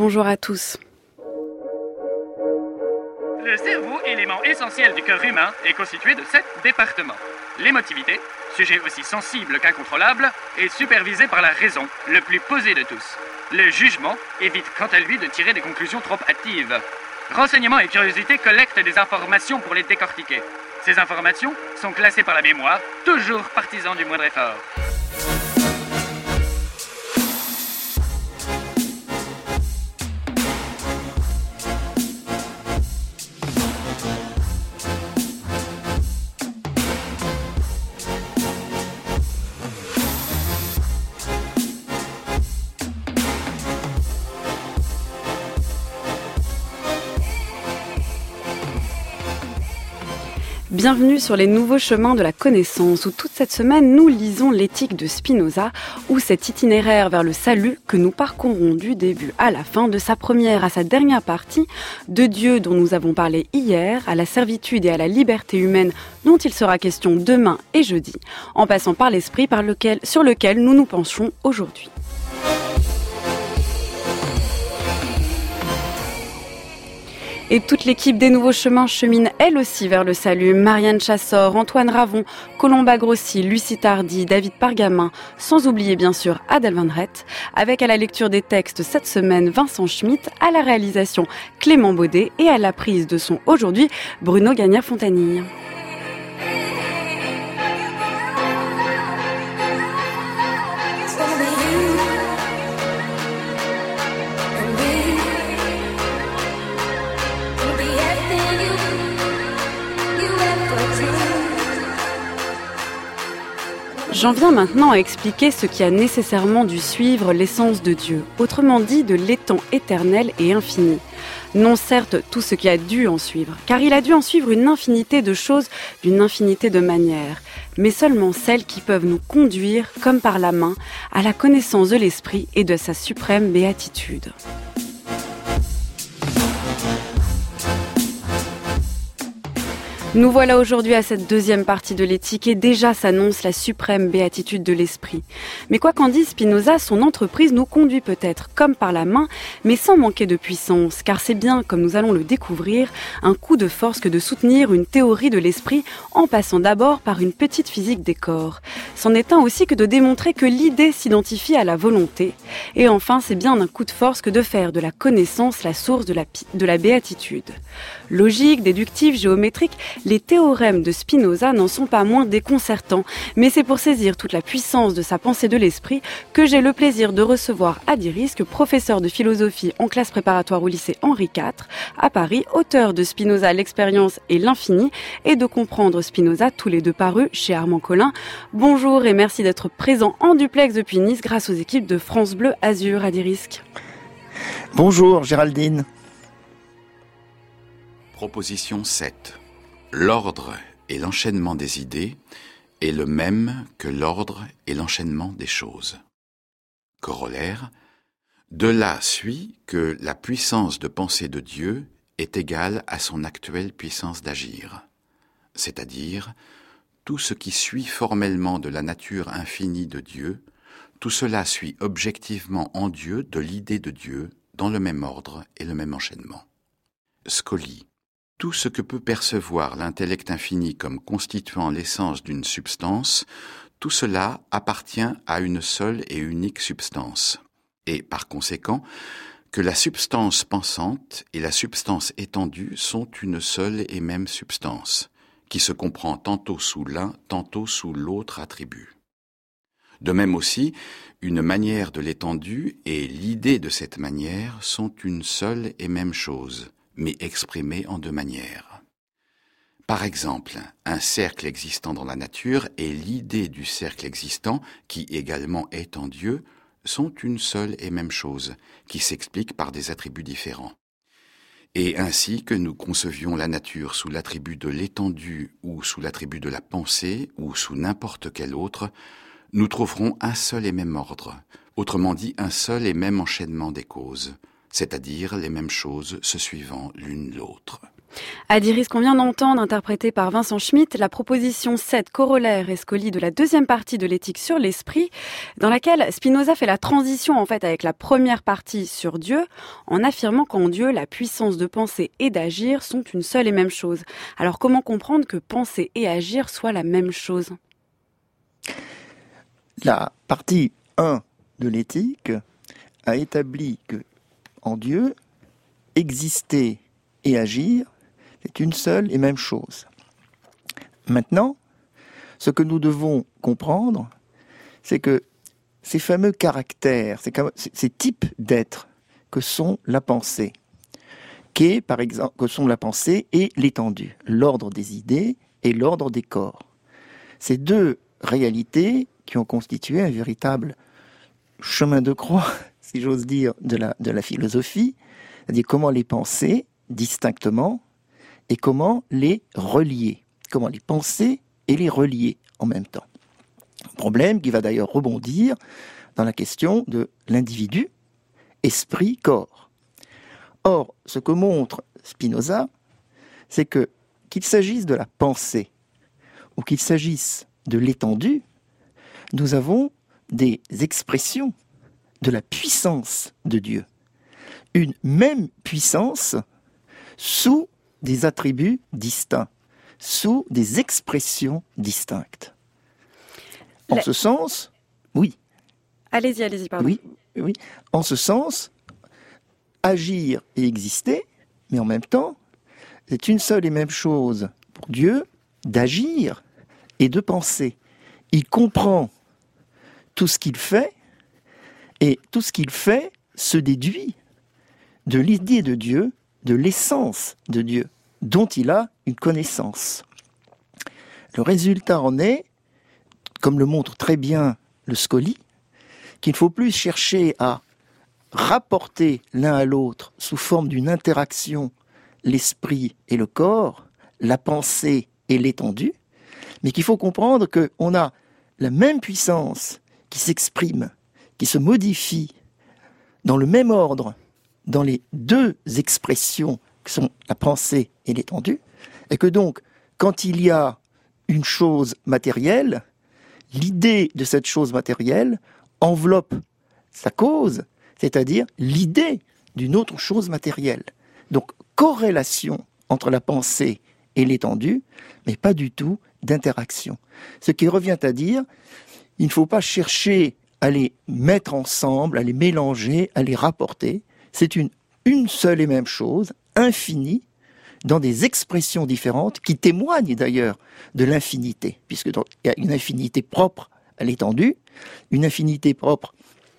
bonjour à tous. Le cerveau, élément essentiel du corps humain, est constitué de 7 départements. L'émotivité, sujet aussi sensible qu'incontrôlable, est supervisé par la raison, le plus posé de tous. Le jugement évite quant à lui de tirer des conclusions trop hâtives. Renseignement et curiosité collectent des informations pour les décortiquer. Ces informations sont classées par la mémoire, toujours partisan du moindre effort. Bienvenue sur les nouveaux chemins de la connaissance où toute cette semaine nous lisons l'éthique de Spinoza ou cet itinéraire vers le salut que nous parcourons du début à la fin de sa première à sa dernière partie, de Dieu dont nous avons parlé hier, à la servitude et à la liberté humaine dont il sera question demain et jeudi, en passant par l'esprit sur lequel nous nous penchons aujourd'hui. Et toute l'équipe des Nouveaux Chemins chemine elle aussi vers le salut. Marianne Chassor, Antoine Ravon, Colomba Grossi, Lucie Tardy, David Pargamin, sans oublier bien sûr Adèle Van Rett, avec à la lecture des textes cette semaine Vincent Schmitt, à la réalisation Clément Baudet et à la prise de son aujourd'hui Bruno Gagnère-Fontanille. J'en viens maintenant à expliquer ce qui a nécessairement dû suivre l'essence de Dieu, autrement dit de l'étang éternel et infini. Non certes tout ce qui a dû en suivre, car il a dû en suivre une infinité de choses, d'une infinité de manières, mais seulement celles qui peuvent nous conduire, comme par la main, à la connaissance de l'esprit et de sa suprême béatitude. Nous voilà aujourd'hui à cette deuxième partie de l'éthique et déjà s'annonce la suprême béatitude de l'esprit. Mais quoi qu'en dise Spinoza, son entreprise nous conduit peut-être comme par la main, mais sans manquer de puissance, car c'est bien, comme nous allons le découvrir, un coup de force que de soutenir une théorie de l'esprit en passant d'abord par une petite physique des corps. C'en est un aussi que de démontrer que l'idée s'identifie à la volonté. Et enfin, c'est bien un coup de force que de faire de la connaissance la source de la béatitude. Logique, déductive, géométrique, les théorèmes de Spinoza n'en sont pas moins déconcertants, mais c'est pour saisir toute la puissance de sa pensée de l'esprit que j'ai le plaisir de recevoir Adi Risk, professeur de philosophie en classe préparatoire au lycée Henri IV à Paris, auteur de Spinoza, l'expérience et l'infini, et de comprendre Spinoza, tous les deux parus chez Armand Collin. Bonjour et merci d'être présent en duplex depuis Nice grâce aux équipes de France Bleu Azur. Adi Risk. Bonjour Géraldine. Proposition 7. L'ordre et l'enchaînement des idées est le même que l'ordre et l'enchaînement des choses. Corollaire. De là suit que la puissance de penser de Dieu est égale à son actuelle puissance d'agir. C'est-à-dire, tout ce qui suit formellement de la nature infinie de Dieu, tout cela suit objectivement en Dieu de l'idée de Dieu dans le même ordre et le même enchaînement. Scoli. Tout ce que peut percevoir l'intellect infini comme constituant l'essence d'une substance, tout cela appartient à une seule et unique substance. Et par conséquent, que la substance pensante et la substance étendue sont une seule et même substance, qui se comprend tantôt sous l'un, tantôt sous l'autre attribut. De même aussi, une manière de l'étendue et l'idée de cette manière sont une seule et même chose, mais exprimée en deux manières. Par exemple, un cercle existant dans la nature et l'idée du cercle existant, qui également est en Dieu, sont une seule et même chose, qui s'explique par des attributs différents. Et ainsi que nous concevions la nature sous l'attribut de l'étendue ou sous l'attribut de la pensée ou sous n'importe quel autre, nous trouverons un seul et même ordre, autrement dit un seul et même enchaînement des causes, c'est-à-dire les mêmes choses se suivant l'une l'autre. Adiris qu'on vient d'entendre, interprété par Vincent Schmitt, la proposition 7, corollaire et scoli de la deuxième partie de l'éthique sur l'esprit, dans laquelle Spinoza fait la transition en fait avec la première partie sur Dieu, en affirmant qu'en Dieu, la puissance de penser et d'agir sont une seule et même chose. Alors comment comprendre que penser et agir soient la même chose ? La partie 1 de l'éthique a établi que en Dieu, exister et agir, c'est une seule et même chose. Maintenant, ce que nous devons comprendre, c'est que ces fameux caractères, ces types d'êtres que sont la pensée, que sont la pensée et l'étendue, l'ordre des idées et l'ordre des corps. Ces deux réalités qui ont constitué un véritable chemin de croix, si j'ose dire, de la philosophie, c'est-à-dire comment les penser distinctement et comment les relier, comment les penser et les relier en même temps. Problème qui va d'ailleurs rebondir dans la question de l'individu, esprit, corps. Or, ce que montre Spinoza, c'est que qu'il s'agisse de la pensée ou qu'il s'agisse de l'étendue, nous avons des expressions de la puissance de Dieu. Une même puissance sous des attributs distincts, sous des expressions distinctes. En ce sens, oui. Allez-y, pardon. Oui. En ce sens, agir et exister, mais en même temps, c'est une seule et même chose pour Dieu d'agir et de penser. Il comprend tout ce qu'il fait, et tout ce qu'il fait se déduit de l'idée de Dieu, de l'essence de Dieu, dont il a une connaissance. Le résultat en est, comme le montre très bien le Scoli, qu'il ne faut plus chercher à rapporter l'un à l'autre sous forme d'une interaction l'esprit et le corps, la pensée et l'étendue, mais qu'il faut comprendre qu'on a la même puissance qui s'exprime, qui se modifie dans le même ordre dans les deux expressions que sont la pensée et l'étendue, et que donc, quand il y a une chose matérielle, l'idée de cette chose matérielle enveloppe sa cause, c'est-à-dire l'idée d'une autre chose matérielle. Donc, corrélation entre la pensée et l'étendue, mais pas du tout d'interaction. Ce qui revient à dire, il ne faut pas chercher à les mettre ensemble, à les mélanger, à les rapporter. C'est une seule et même chose, infinie, dans des expressions différentes, qui témoignent d'ailleurs de l'infinité, puisque il y a une infinité propre à l'étendue, une infinité propre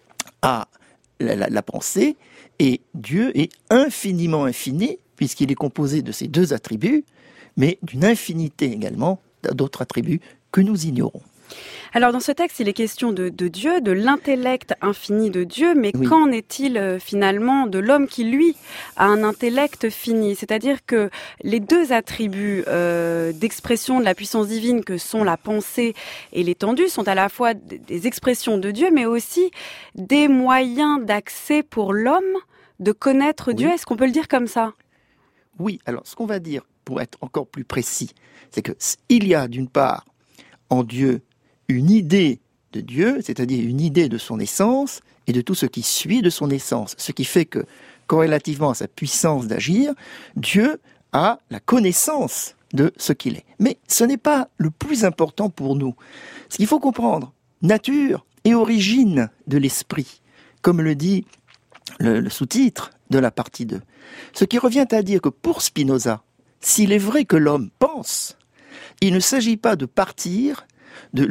à la pensée, et Dieu est infiniment infini, puisqu'il est composé de ces deux attributs, mais d'une infinité également d'autres attributs que nous ignorons. Alors dans ce texte, il est question de Dieu, de l'intellect infini de Dieu, mais oui. Qu'en est-il finalement de l'homme qui, lui, a un intellect fini ? C'est-à-dire que les deux attributs d'expression de la puissance divine que sont la pensée et l'étendue sont à la fois des expressions de Dieu, mais aussi des moyens d'accès pour l'homme de connaître Dieu. Est-ce qu'on peut le dire comme ça ? Oui, alors ce qu'on va dire, pour être encore plus précis, c'est qu'il y a d'une part en Dieu une idée de Dieu, c'est-à-dire une idée de son essence et de tout ce qui suit de son essence. Ce qui fait que, corrélativement à sa puissance d'agir, Dieu a la connaissance de ce qu'il est. Mais ce n'est pas le plus important pour nous. Ce qu'il faut comprendre, nature et origine de l'esprit, comme le dit le sous-titre de la partie 2. Ce qui revient à dire que pour Spinoza, s'il est vrai que l'homme pense, il ne s'agit pas de partir de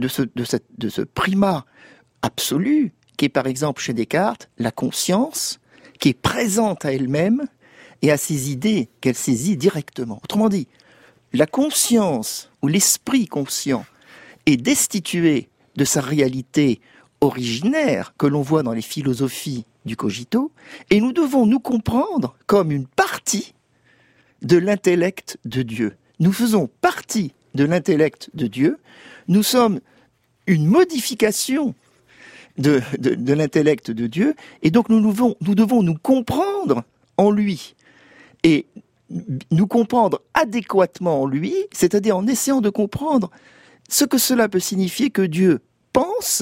ce primat absolu qui est par exemple chez Descartes la conscience qui est présente à elle-même et à ses idées qu'elle saisit directement. Autrement dit, la conscience ou l'esprit conscient est destitué de sa réalité originaire que l'on voit dans les philosophies du cogito, et nous devons nous comprendre comme une partie de l'intellect de Dieu. Nous faisons partie de l'intellect de Dieu, nous sommes une modification de l'intellect de Dieu, et donc nous devons nous comprendre en lui. Et nous comprendre adéquatement en lui, c'est-à-dire en essayant de comprendre ce que cela peut signifier que Dieu pense,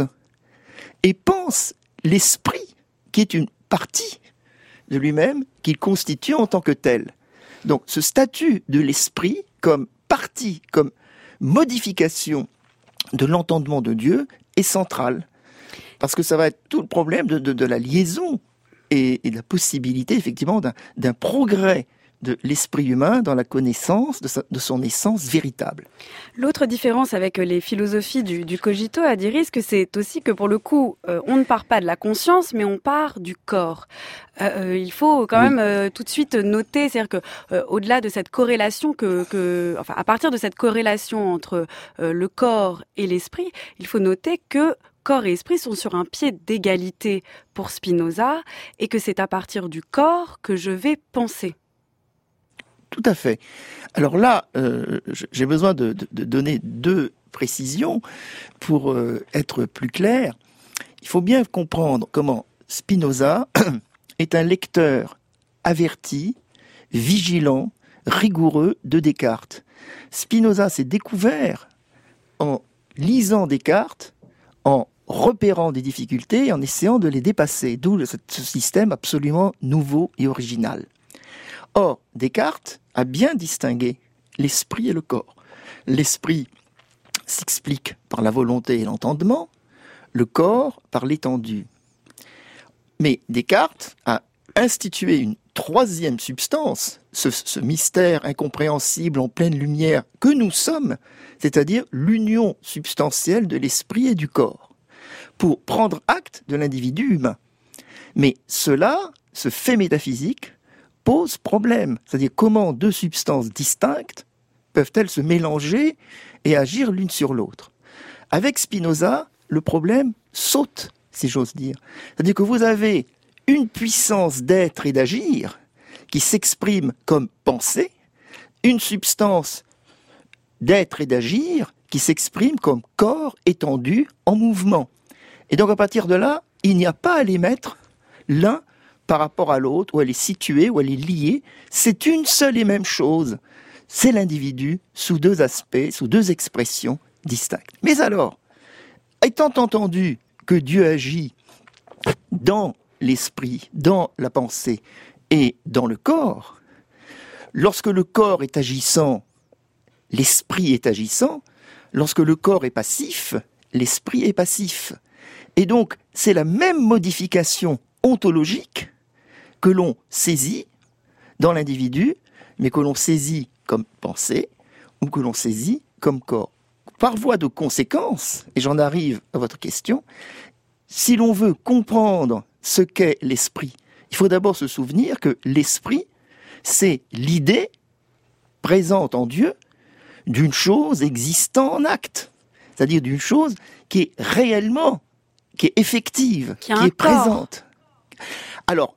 et pense l'esprit, qui est une partie de lui-même, qu'il constitue en tant que tel. Donc ce statut de l'esprit comme partie, comme modification de l'entendement de Dieu est central. Parce que ça va être tout le problème de la liaison et de la possibilité effectivement d'un progrès de l'esprit humain dans la connaissance de son essence véritable. L'autre différence avec les philosophies du cogito à Diris, c'est aussi que pour le coup, on ne part pas de la conscience, mais on part du corps. Il faut quand même tout de suite noter, c'est-à-dire que au-delà de cette corrélation à partir de cette corrélation entre le corps et l'esprit, il faut noter que corps et esprit sont sur un pied d'égalité pour Spinoza, et que c'est à partir du corps que je vais penser. Tout à fait. Alors là, j'ai besoin de donner 2 précisions pour être plus clair. Il faut bien comprendre comment Spinoza est un lecteur averti, vigilant, rigoureux de Descartes. Spinoza s'est découvert en lisant Descartes, en repérant des difficultés et en essayant de les dépasser, d'où ce système absolument nouveau et original. Or, Descartes a bien distingué l'esprit et le corps. L'esprit s'explique par la volonté et l'entendement, le corps par l'étendue. Mais Descartes a institué une 3e substance, ce mystère incompréhensible en pleine lumière que nous sommes, c'est-à-dire l'union substantielle de l'esprit et du corps, pour prendre acte de l'individu humain. Mais cela, ce fait métaphysique, pose problème. C'est-à-dire comment 2 substances distinctes peuvent-elles se mélanger et agir l'une sur l'autre. Avec Spinoza, le problème saute, si j'ose dire. C'est-à-dire que vous avez une puissance d'être et d'agir qui s'exprime comme pensée, une substance d'être et d'agir qui s'exprime comme corps étendu en mouvement. Et donc à partir de là, il n'y a pas à les mettre l'un par rapport à l'autre, où elle est située, où elle est liée. C'est une seule et même chose. C'est l'individu sous 2 aspects, sous 2 expressions distinctes. Mais alors, étant entendu que Dieu agit dans l'esprit, dans la pensée et dans le corps, lorsque le corps est agissant, l'esprit est agissant. Lorsque le corps est passif, l'esprit est passif. Et donc, c'est la même modification ontologique que l'on saisit dans l'individu, mais que l'on saisit comme pensée ou que l'on saisit comme corps. Par voie de conséquence, et j'en arrive à votre question, si l'on veut comprendre ce qu'est l'esprit, il faut d'abord se souvenir que l'esprit, c'est l'idée présente en Dieu d'une chose existant en acte, c'est-à-dire d'une chose qui est réellement, qui est effective, qui est présente. Alors,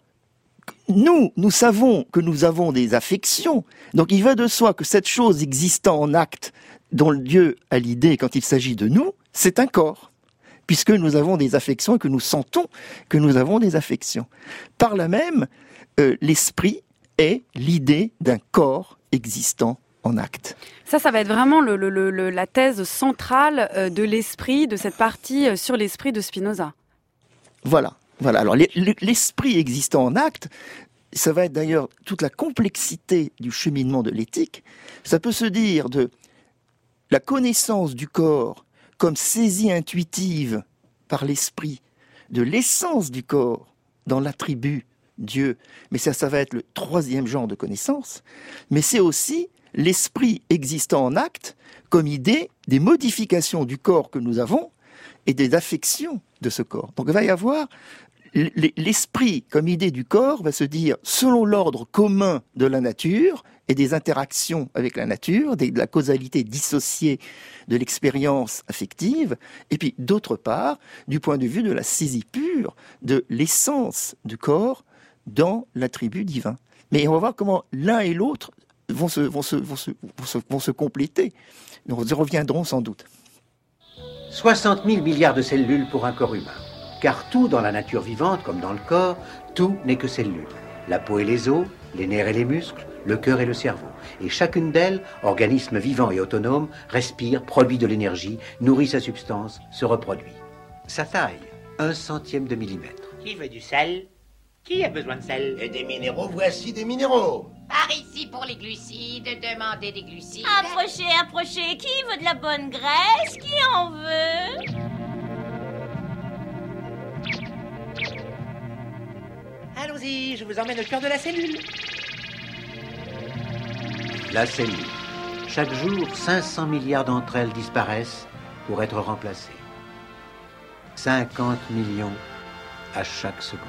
nous savons que nous avons des affections, donc il va de soi que cette chose existant en acte, dont Dieu a l'idée quand il s'agit de nous, c'est un corps, puisque nous avons des affections et que nous sentons que nous avons des affections. Par là même, l'esprit est l'idée d'un corps existant en acte. Ça va être vraiment la thèse centrale de l'esprit, de cette partie sur l'esprit de Spinoza. Voilà. Alors l'esprit existant en acte, ça va être d'ailleurs toute la complexité du cheminement de l'éthique. Ça peut se dire de la connaissance du corps comme saisie intuitive par l'esprit de l'essence du corps dans l'attribut Dieu. Mais ça va être le 3e genre de connaissance. Mais c'est aussi l'esprit existant en acte comme idée des modifications du corps que nous avons et des affections de ce corps. Donc il va y avoir l'esprit comme idée du corps va se dire selon l'ordre commun de la nature et des interactions avec la nature, de la causalité dissociée de l'expérience affective, et puis d'autre part, du point de vue de la saisie pure de l'essence du corps dans l'attribut divin. Mais on va voir comment l'un et l'autre vont se compléter. Nous y reviendrons sans doute. 60 000 milliards de cellules pour un corps humain. Car tout dans la nature vivante, comme dans le corps, tout n'est que cellules. La peau et les os, les nerfs et les muscles, le cœur et le cerveau. Et chacune d'elles, organisme vivant et autonome, respire, produit de l'énergie, nourrit sa substance, se reproduit. Sa taille, 1/100 de millimètre. Qui veut du sel? Qui a besoin de sel? Et des minéraux, voici des minéraux. Par ici pour les glucides, demandez des glucides. Approchez, qui veut de la bonne graisse? Qui en veut? Allons-y, je vous emmène au cœur de la cellule. La cellule. Chaque jour, 500 milliards d'entre elles disparaissent pour être remplacées. 50 millions à chaque seconde.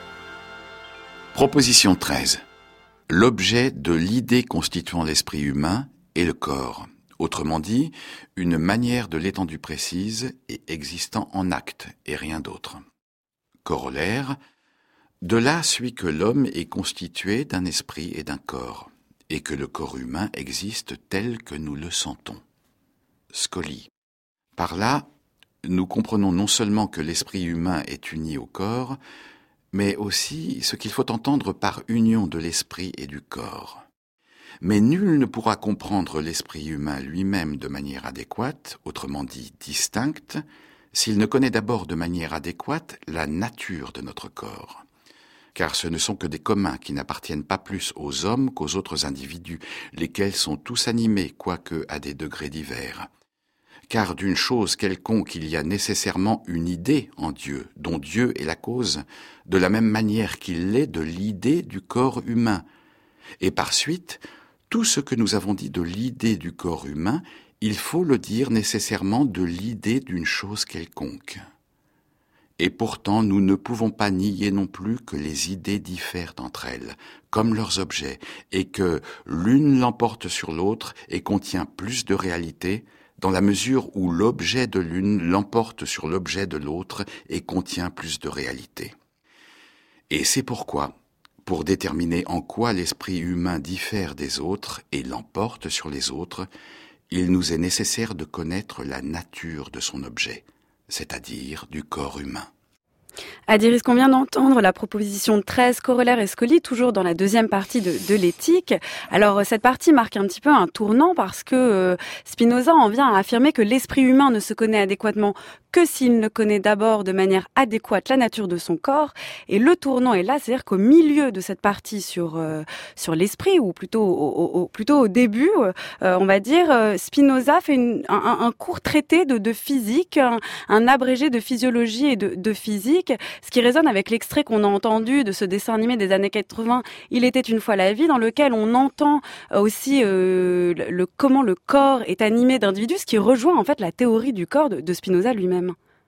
Proposition 13. L'objet de l'idée constituant l'esprit humain est le corps. Autrement dit, une manière de l'étendue précise et existant en acte et rien d'autre. Corollaire. De là suit que l'homme est constitué d'un esprit et d'un corps, et que le corps humain existe tel que nous le sentons. Scoli. Par là, nous comprenons non seulement que l'esprit humain est uni au corps, mais aussi ce qu'il faut entendre par union de l'esprit et du corps. Mais nul ne pourra comprendre l'esprit humain lui-même de manière adéquate, autrement dit distincte, s'il ne connaît d'abord de manière adéquate la nature de notre corps. Car ce ne sont que des communs qui n'appartiennent pas plus aux hommes qu'aux autres individus, lesquels sont tous animés, quoique à des degrés divers. Car d'une chose quelconque il y a nécessairement une idée en Dieu, dont Dieu est la cause, de la même manière qu'il l'est de l'idée du corps humain. Et par suite, tout ce que nous avons dit de l'idée du corps humain, il faut le dire nécessairement de l'idée d'une chose quelconque. Et pourtant, nous ne pouvons pas nier non plus que les idées diffèrent entre elles, comme leurs objets, et que l'une l'emporte sur l'autre et contient plus de réalité, dans la mesure où l'objet de l'une l'emporte sur l'objet de l'autre et contient plus de réalité. Et c'est pourquoi, pour déterminer en quoi l'esprit humain diffère des autres et l'emporte sur les autres, il nous est nécessaire de connaître la nature de son objet, c'est-à-dire du corps humain. Adiris, qu'on vient d'entendre la proposition 13, Corollaire et Scoli, toujours dans la deuxième partie de l'éthique. Alors, cette partie marque un petit peu un tournant parce que Spinoza en vient à affirmer que l'esprit humain ne se connaît adéquatement que s'il ne connaît d'abord de manière adéquate la nature de son corps. Et le tournant est là, c'est-à-dire qu'au milieu de cette partie sur l'esprit, ou plutôt au début, on va dire, Spinoza fait un court traité de physique, un abrégé de physiologie et de physique, ce qui résonne avec l'extrait qu'on a entendu de ce dessin animé des années 80, Il était une fois la vie, dans lequel on entend aussi comment le corps est animé d'individus, ce qui rejoint en fait la théorie du corps de Spinoza lui-même.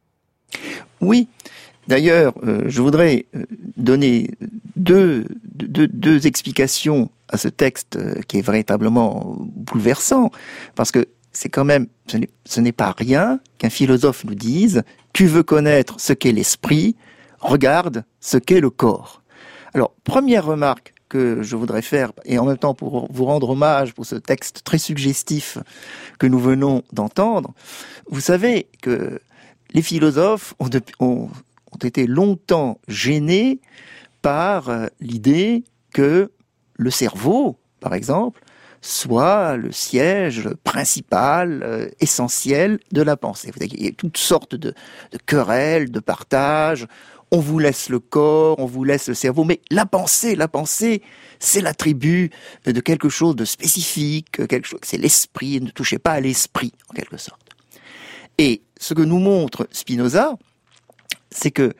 Oui, d'ailleurs, je voudrais donner deux explications à ce texte qui est véritablement bouleversant, parce que c'est quand même, ce n'est pas rien qu'un philosophe nous dise « Tu veux connaître ce qu'est l'esprit, regarde ce qu'est le corps ». Alors, première remarque que je voudrais faire, et en même temps pour vous rendre hommage pour ce texte très suggestif que nous venons d'entendre, vous savez que les philosophes ont été longtemps gênés par l'idée que le cerveau, par exemple, soit le siège principal, essentiel de la pensée. Il y a toutes sortes de querelles, de partages. On vous laisse le corps, on vous laisse le cerveau, mais la pensée, c'est l'attribut de quelque chose de spécifique, c'est l'esprit. Ne touchez pas à l'esprit, en quelque sorte. Et ce que nous montre Spinoza, c'est que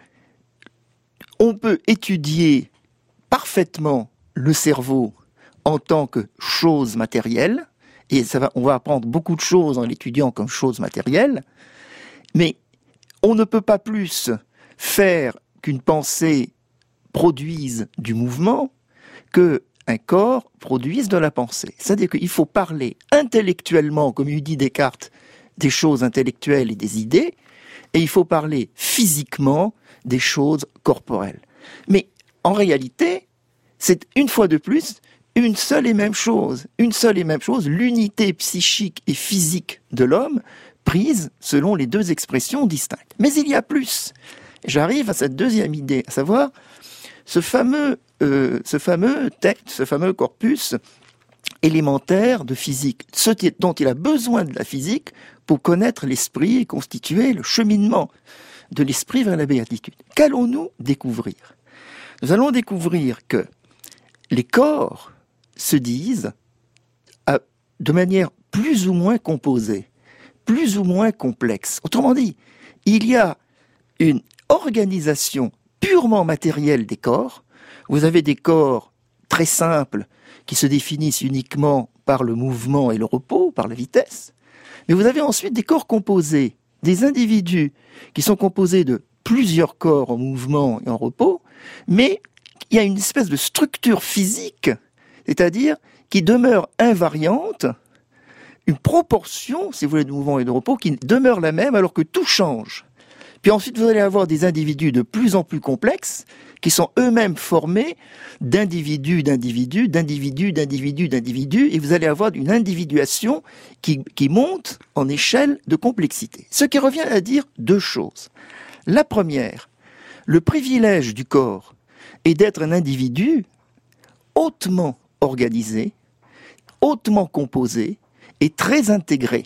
on peut étudier parfaitement le cerveau en tant que chose matérielle, et on va apprendre beaucoup de choses en l'étudiant comme chose matérielle, mais on ne peut pas plus faire qu'une pensée produise du mouvement qu'un corps produise de la pensée. C'est-à-dire qu'il faut parler intellectuellement, comme il dit Descartes, des choses intellectuelles et des idées, et il faut parler physiquement des choses corporelles. Mais en réalité, c'est une fois de plus une seule et même chose, l'unité psychique et physique de l'homme prise selon les deux expressions distinctes. Mais il y a plus. J'arrive à cette deuxième idée, à savoir ce fameux ce fameux corpus élémentaire de physique, dont il a besoin de la physique pour connaître l'esprit et constituer le cheminement de l'esprit vers la béatitude. Qu'allons-nous découvrir ? Nous allons découvrir que les corps se disent de manière plus ou moins composée, plus ou moins complexe. Autrement dit, il y a une organisation purement matérielle des corps. Vous avez des corps très simples qui se définissent uniquement par le mouvement et le repos, par la vitesse. Mais vous avez ensuite des corps composés, des individus qui sont composés de plusieurs corps en mouvement et en repos, mais il y a une espèce de structure physique, c'est-à-dire qui demeure invariante, une proportion, si vous voulez, de mouvement et de repos qui demeure la même alors que tout change. Puis ensuite, vous allez avoir des individus de plus en plus complexes qui sont eux-mêmes formés d'individus, et vous allez avoir une individuation qui monte en échelle de complexité. Ce qui revient à dire deux choses. La première, le privilège du corps est d'être un individu hautement organisé, hautement composé et très intégré.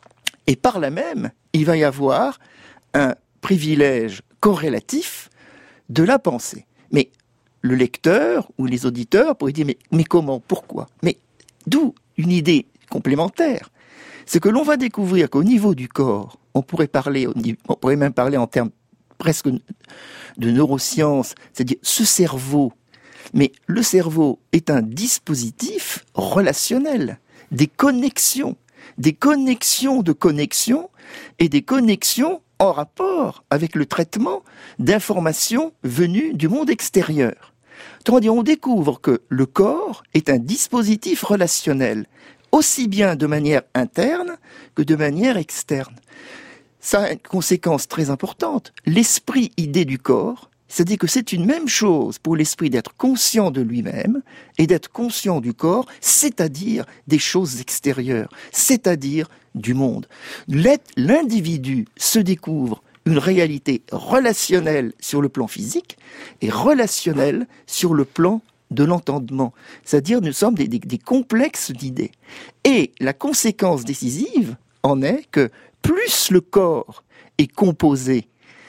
Et par là même, il va y avoir un privilège corrélatif de la pensée. Mais le lecteur ou les auditeurs pourraient dire mais comment, pourquoi ? Mais d'où une idée complémentaire, c'est que l'on va découvrir qu'au niveau du corps, on pourrait même parler en termes presque de neurosciences, c'est-à-dire ce cerveau. Mais le cerveau est un dispositif relationnel, des connexions de connexions et des connexions en rapport avec le traitement d'informations venues du monde extérieur. Autrement dit, on découvre que le corps est un dispositif relationnel, aussi bien de manière interne que de manière externe. Ça a une conséquence très importante. L'esprit idée du corps, c'est-à-dire que c'est une même chose pour l'esprit d'être conscient de lui-même et d'être conscient du corps, c'est-à-dire des choses extérieures, c'est-à-dire du monde. L'individu se découvre une réalité relationnelle sur le plan physique et relationnelle sur le plan de l'entendement. C'est-à-dire nous sommes des complexes d'idées. Et la conséquence décisive en est que plus le corps est composé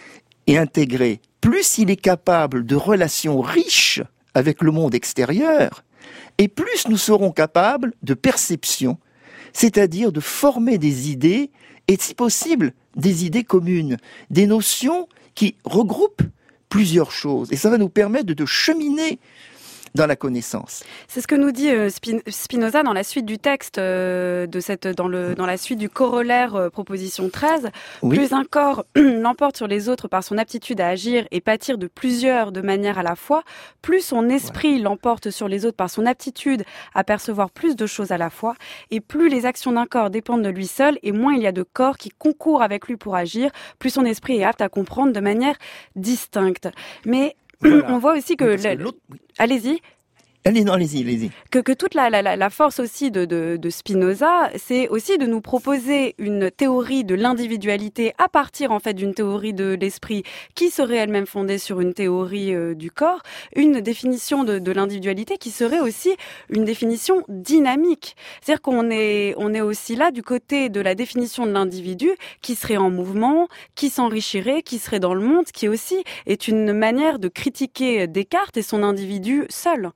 et intégré, plus il est capable de relations riches avec le monde extérieur, et plus nous serons capables de perception, c'est-à-dire de former des idées, et si possible, des idées communes, des notions qui regroupent plusieurs choses. Et ça va nous permettre de cheminer dans la connaissance. C'est ce que nous dit Spinoza dans la suite du texte, dans la suite du corollaire proposition 13. Oui. Plus un corps l'emporte sur les autres par son aptitude à agir et pâtir de plusieurs de manière à la fois, plus son esprit l'emporte sur les autres par son aptitude à percevoir plus de choses à la fois, et plus les actions d'un corps dépendent de lui seul, et moins il y a de corps qui concourent avec lui pour agir, plus son esprit est apte à comprendre de manière distincte. Mais on voit aussi que... Allez-y. Allez-y. Que toute la force aussi de Spinoza, c'est aussi de nous proposer une théorie de l'individualité à partir en fait d'une théorie de l'esprit qui serait elle-même fondée sur une théorie du corps, une définition de l'individualité qui serait aussi une définition dynamique. C'est-à-dire qu'on est aussi là du côté de la définition de l'individu qui serait en mouvement, qui s'enrichirait, qui serait dans le monde, qui aussi est une manière de critiquer Descartes et son individu seul.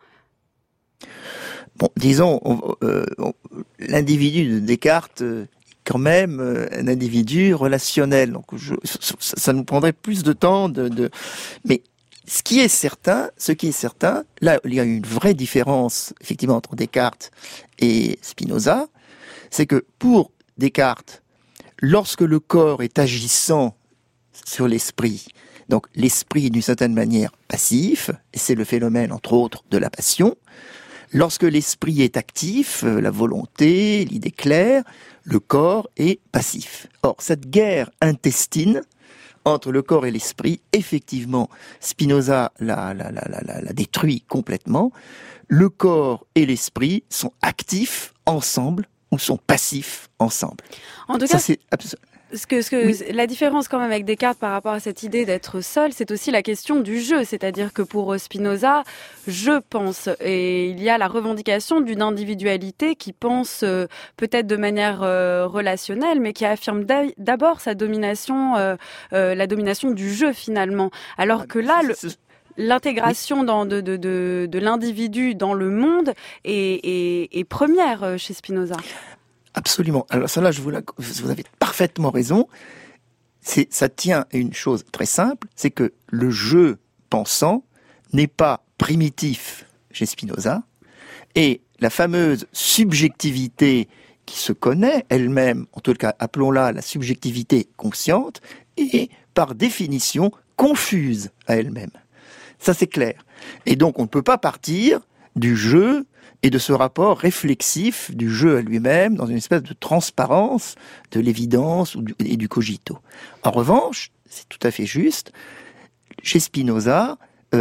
Bon, disons, l'individu de Descartes est quand même un individu relationnel. Donc, ça nous prendrait plus de temps mais ce qui est certain, là, il y a une vraie différence, effectivement, entre Descartes et Spinoza, c'est que pour Descartes, lorsque le corps est agissant sur l'esprit, donc l'esprit est d'une certaine manière passif, et c'est le phénomène, entre autres, de la passion. Lorsque l'esprit est actif, la volonté, l'idée claire, le corps est passif. Or, cette guerre intestine entre le corps et l'esprit, effectivement, Spinoza la détruit complètement. Le corps et l'esprit sont actifs ensemble ou sont passifs ensemble. En tout cas, La différence quand même avec Descartes par rapport à cette idée d'être seul, c'est aussi la question du jeu. C'est-à-dire que pour Spinoza, je pense, et il y a la revendication d'une individualité qui pense peut-être de manière relationnelle, mais qui affirme d'abord sa domination, la domination du jeu finalement. Alors que là, l'intégration de l'individu dans le monde est première chez Spinoza. Absolument. Alors ça là, vous avez parfaitement raison. Ça tient à une chose très simple, c'est que le jeu pensant n'est pas primitif chez Spinoza, et la fameuse subjectivité qui se connaît elle-même, en tout cas appelons-la la subjectivité consciente, est par définition confuse à elle-même. Ça c'est clair. Et donc on ne peut pas partir du jeu et de ce rapport réflexif du jeu à lui-même dans une espèce de transparence de l'évidence et du cogito. En revanche, c'est tout à fait juste, chez Spinoza,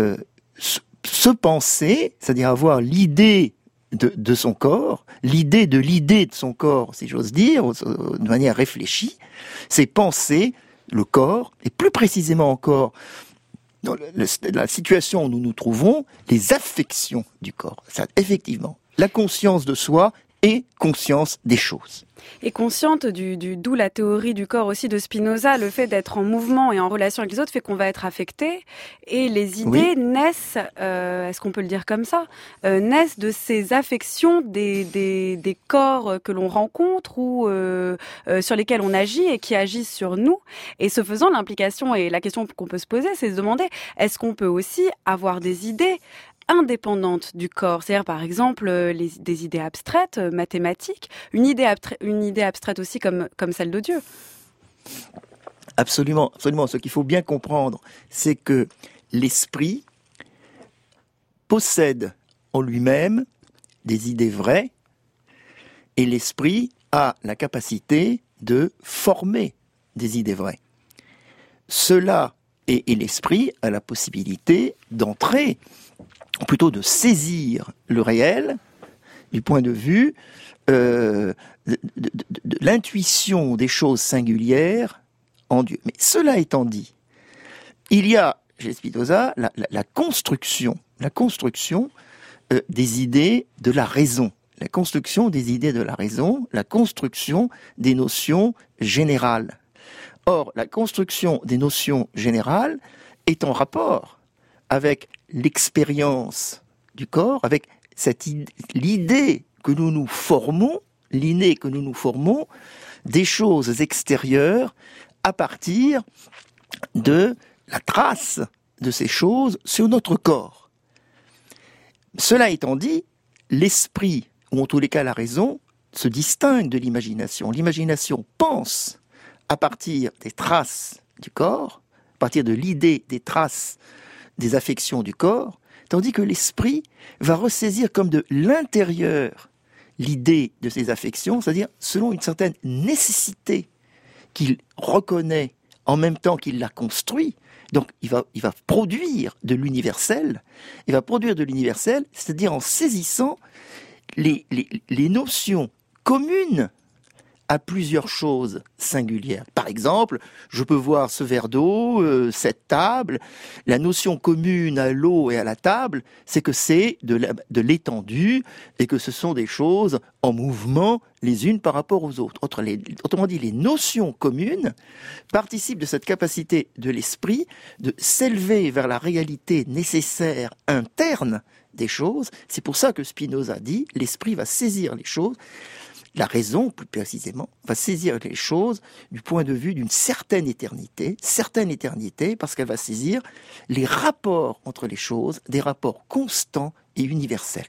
se penser, c'est-à-dire avoir l'idée de son corps, l'idée de son corps, si j'ose dire, de manière réfléchie, c'est penser le corps, et plus précisément encore, dans la situation où nous nous trouvons, les affections du corps. Ça, effectivement, la conscience de soi et conscience des choses. Et consciente d'où la théorie du corps aussi de Spinoza, le fait d'être en mouvement et en relation avec les autres fait qu'on va être affecté, et les idées naissent, est-ce qu'on peut le dire comme ça, naissent de ces affections des corps que l'on rencontre ou sur lesquels on agit et qui agissent sur nous. Et ce faisant, l'implication et la question qu'on peut se poser, c'est se demander, est-ce qu'on peut aussi avoir des idées indépendante du corps, c'est-à-dire par exemple des idées abstraites, mathématiques, une idée abstraite aussi comme celle de Dieu. Absolument, absolument. Ce qu'il faut bien comprendre, c'est que l'esprit possède en lui-même des idées vraies, et l'esprit a la capacité de former des idées vraies. Cela, et l'esprit a la possibilité d'entrer, ou plutôt de saisir le réel du point de vue de l'intuition des choses singulières en Dieu. Mais cela étant dit, il y a chez Spinoza la construction des idées de la raison, la construction des idées de la raison, la construction des notions générales. Or, la construction des notions générales est en rapport avec l'expérience du corps, avec l'idée que nous nous formons des choses extérieures à partir de la trace de ces choses sur notre corps. Cela étant dit, l'esprit, ou en tous les cas la raison, se distingue de l'imagination. L'imagination pense à partir des traces du corps, à partir de l'idée des traces des affections du corps, tandis que l'esprit va ressaisir comme de l'intérieur l'idée de ces affections, c'est-à-dire selon une certaine nécessité qu'il reconnaît en même temps qu'il la construit. Donc il va produire de l'universel, c'est-à-dire en saisissant les notions communes à plusieurs choses singulières. Par exemple, je peux voir ce verre d'eau, cette table. La notion commune à l'eau et à la table, c'est que c'est de l'étendue et que ce sont des choses en mouvement les unes par rapport aux autres. Autrement dit, les notions communes participent de cette capacité de l'esprit de s'élever vers la réalité nécessaire interne des choses. C'est pour ça que Spinoza dit « l'esprit va saisir les choses ». La raison, plus précisément, va saisir les choses du point de vue d'une certaine éternité, parce qu'elle va saisir les rapports entre les choses, des rapports constants et universels.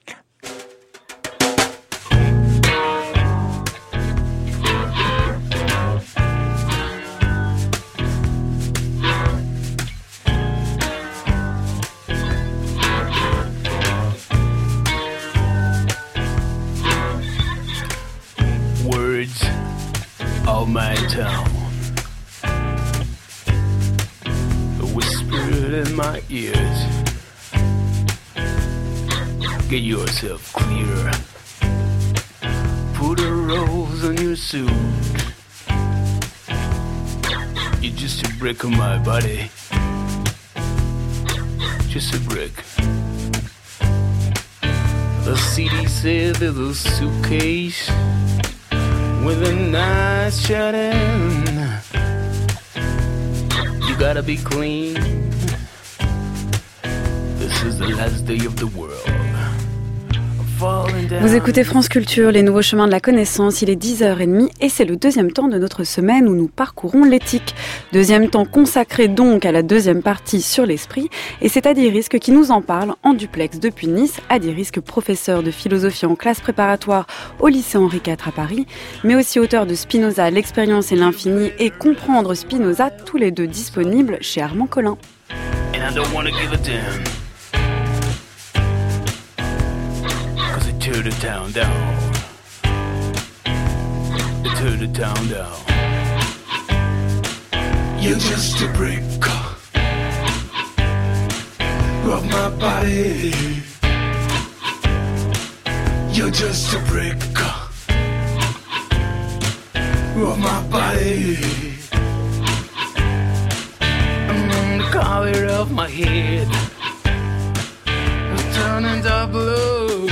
Of my town, whisper in my ears. Get yourself clear. Put a rose on your suit. just a brick of my body. Just a brick. The CD said there's a suitcase with a nice shut-in. You gotta be clean. This is the last day of the world. Vous écoutez France Culture, les nouveaux chemins de la connaissance, il est 10h30 et c'est le deuxième temps de notre semaine où nous parcourons l'éthique. Deuxième temps consacré donc à la deuxième partie sur l'esprit et c'est Adi Risque qui nous en parle en duplex depuis Nice. Adi Risque, professeur de philosophie en classe préparatoire au lycée Henri IV à Paris, mais aussi auteur de Spinoza, l'expérience et l'infini et Comprendre Spinoza, tous les deux disponibles chez Armand Collin. Tear the town down. Tear the town down. You're just a brick of my body. You're just a brick of my body. The color of my head is turning to blue.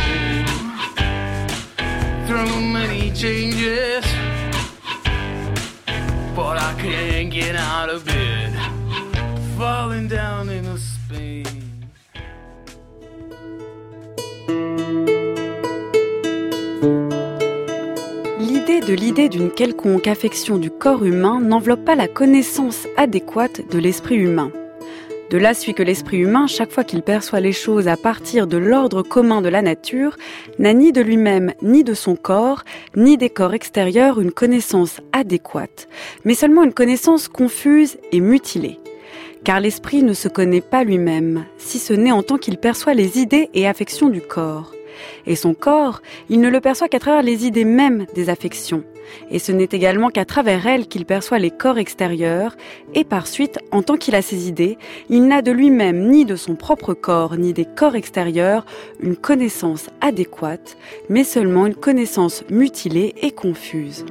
Through many changes, but I can't get out of bed, falling down in a spin. L'idée d'une quelconque affection du corps humain n'enveloppe pas la connaissance adéquate de l'esprit humain. De là suit que l'esprit humain, chaque fois qu'il perçoit les choses à partir de l'ordre commun de la nature, n'a ni de lui-même, ni de son corps, ni des corps extérieurs une connaissance adéquate, mais seulement une connaissance confuse et mutilée. Car l'esprit ne se connaît pas lui-même, si ce n'est en tant qu'il perçoit les idées et affections du corps. Et son corps, il ne le perçoit qu'à travers les idées mêmes des affections. Et ce n'est également qu'à travers elles qu'il perçoit les corps extérieurs, et par suite, en tant qu'il a ces idées, il n'a de lui-même ni de son propre corps, ni des corps extérieurs, une connaissance adéquate, mais seulement une connaissance mutilée et confuse.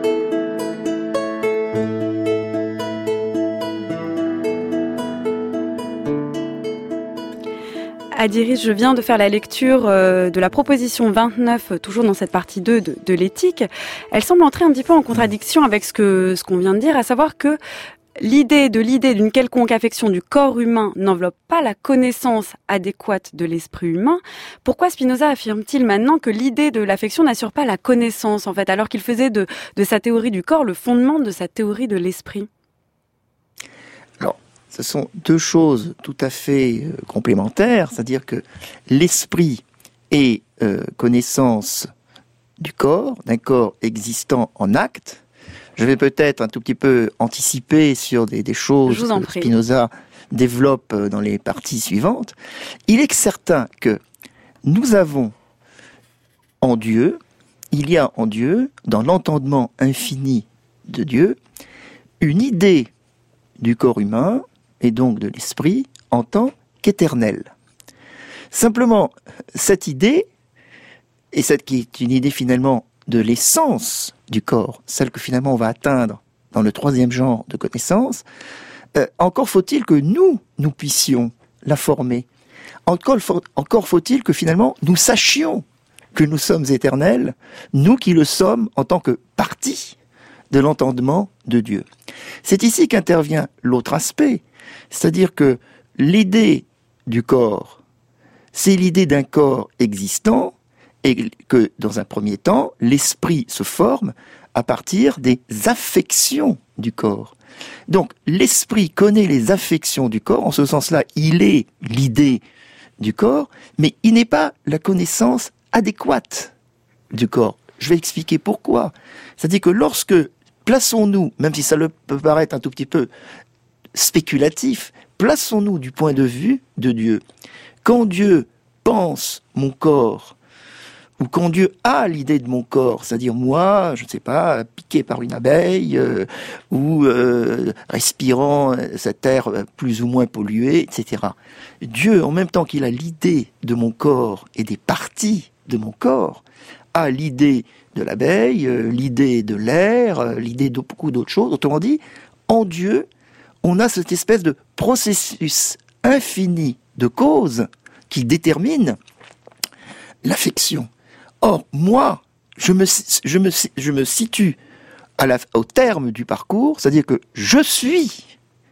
Adi, je viens de faire la lecture de la proposition 29, toujours dans cette partie 2 de l'éthique. Elle semble entrer un petit peu en contradiction avec ce qu'on vient de dire, à savoir que l'idée d'une quelconque affection du corps humain n'enveloppe pas la connaissance adéquate de l'esprit humain. Pourquoi Spinoza affirme-t-il maintenant que l'idée de l'affection n'assure pas la connaissance, en fait, alors qu'il faisait de sa théorie du corps le fondement de sa théorie de l'esprit ? Ce sont deux choses tout à fait complémentaires, c'est-à-dire que l'esprit est connaissance du corps, d'un corps existant en acte. Je vais peut-être un tout petit peu anticiper sur des choses que Spinoza développe dans les parties suivantes. Il est certain que nous avons en Dieu, il y a en Dieu, dans l'entendement infini de Dieu, une idée du corps humain, et donc de l'esprit, en tant qu'éternel. Simplement, cette idée, et cette qui est une idée finalement de l'essence du corps, celle que finalement on va atteindre dans le troisième genre de connaissance, encore faut-il que nous puissions la former. Encore faut-il que finalement nous sachions que nous sommes éternels, nous qui le sommes en tant que partie de l'entendement de Dieu. C'est ici qu'intervient l'autre aspect, c'est-à-dire que l'idée du corps, c'est l'idée d'un corps existant et que, dans un premier temps, l'esprit se forme à partir des affections du corps. Donc, l'esprit connaît les affections du corps, en ce sens-là, il est l'idée du corps, mais il n'est pas la connaissance adéquate du corps. Je vais expliquer pourquoi. C'est-à-dire que lorsque, plaçons-nous, même si ça peut paraître un tout petit peu spéculatif, plaçons-nous du point de vue de Dieu. Quand Dieu pense mon corps, ou quand Dieu a l'idée de mon corps, c'est-à-dire moi, je ne sais pas, piqué par une abeille, ou respirant cet air plus ou moins pollué, etc. Dieu, en même temps qu'il a l'idée de mon corps et des parties de mon corps, a l'idée de l'abeille, l'idée de l'air, l'idée de beaucoup d'autres choses. Autrement dit, en Dieu, on a cette espèce de processus infini de causes qui détermine l'affection. Or, moi, je me situe au terme du parcours, c'est-à-dire que je suis.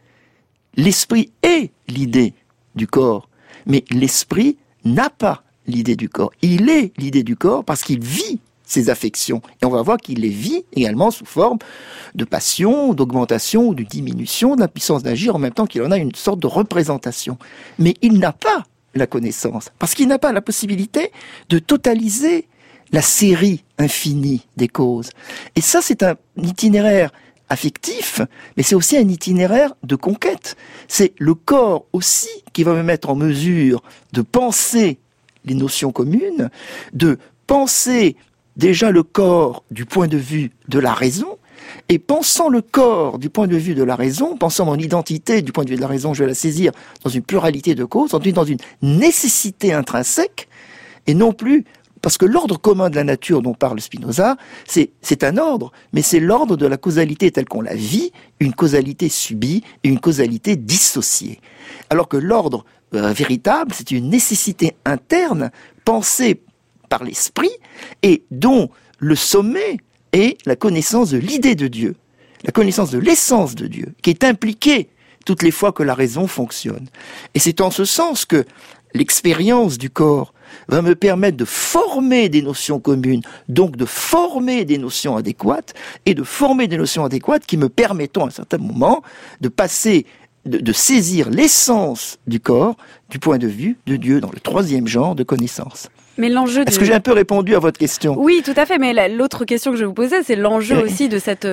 L'esprit est l'idée du corps, mais l'esprit n'a pas l'idée du corps. Il est l'idée du corps parce qu'il vit ses affections. Et on va voir qu'il les vit également sous forme de passion, d'augmentation ou de diminution de la puissance d'agir, en même temps qu'il en a une sorte de représentation. Mais il n'a pas la connaissance, parce qu'il n'a pas la possibilité de totaliser la série infinie des causes. Et ça, c'est un itinéraire affectif, mais c'est aussi un itinéraire de conquête. C'est le corps aussi qui va me mettre en mesure de penser les notions communes, de penser déjà le corps du point de vue de la raison, et pensant le corps du point de vue de la raison, pensant mon identité du point de vue de la raison, je vais la saisir dans une pluralité de causes, dans une nécessité intrinsèque, et non plus, parce que l'ordre commun de la nature dont parle Spinoza, c'est un ordre, mais c'est l'ordre de la causalité telle qu'on la vit, une causalité subie et une causalité dissociée. Alors que l'ordre véritable, c'est une nécessité interne, pensée par l'esprit, et dont le sommet est la connaissance de l'idée de Dieu, la connaissance de l'essence de Dieu, qui est impliquée toutes les fois que la raison fonctionne. Et c'est en ce sens que l'expérience du corps va me permettre de former des notions communes, donc de former des notions adéquates, et de former des notions adéquates qui me permettront à un certain moment de passer, de saisir l'essence du corps du point de vue de Dieu dans le troisième genre de connaissance. Mais l'enjeu Est-ce que j'ai un peu répondu à votre question ? Oui, tout à fait. Mais l'autre question que je vous posais, c'est l'enjeu aussi de cette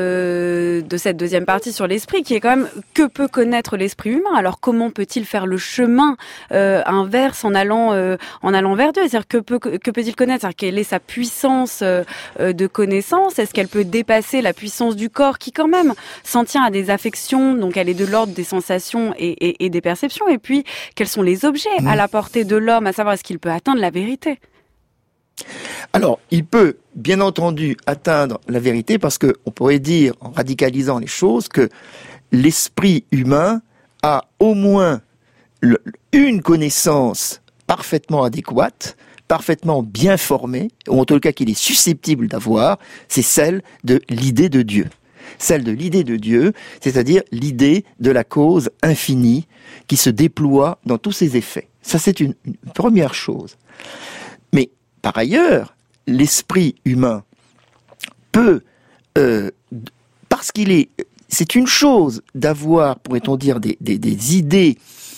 deuxième partie sur l'esprit, qui est quand même que peut connaître l'esprit humain. Alors comment peut-il faire le chemin inverse en allant vers Dieu ? C'est-à-dire que peut-il connaître ? C'est-à-dire quelle est sa puissance de connaissance ? Est-ce qu'elle peut dépasser la puissance du corps, qui quand même s'en tient à des affections, donc elle est de l'ordre des sensations et des perceptions. Et puis quels sont les objets à la portée de l'homme, à savoir est-ce qu'il peut atteindre la vérité ? Alors, il peut, bien entendu, atteindre la vérité parce que on pourrait dire, en radicalisant les choses, que l'esprit humain a au moins une connaissance parfaitement adéquate, parfaitement bien formée, ou en tout cas qu'il est susceptible d'avoir, c'est celle de l'idée de Dieu. Celle de l'idée de Dieu, c'est-à-dire l'idée de la cause infinie qui se déploie dans tous ses effets. Ça, c'est une première chose. Mais par ailleurs, l'esprit humain peut, parce c'est une chose d'avoir, pourrait-on dire, des idées,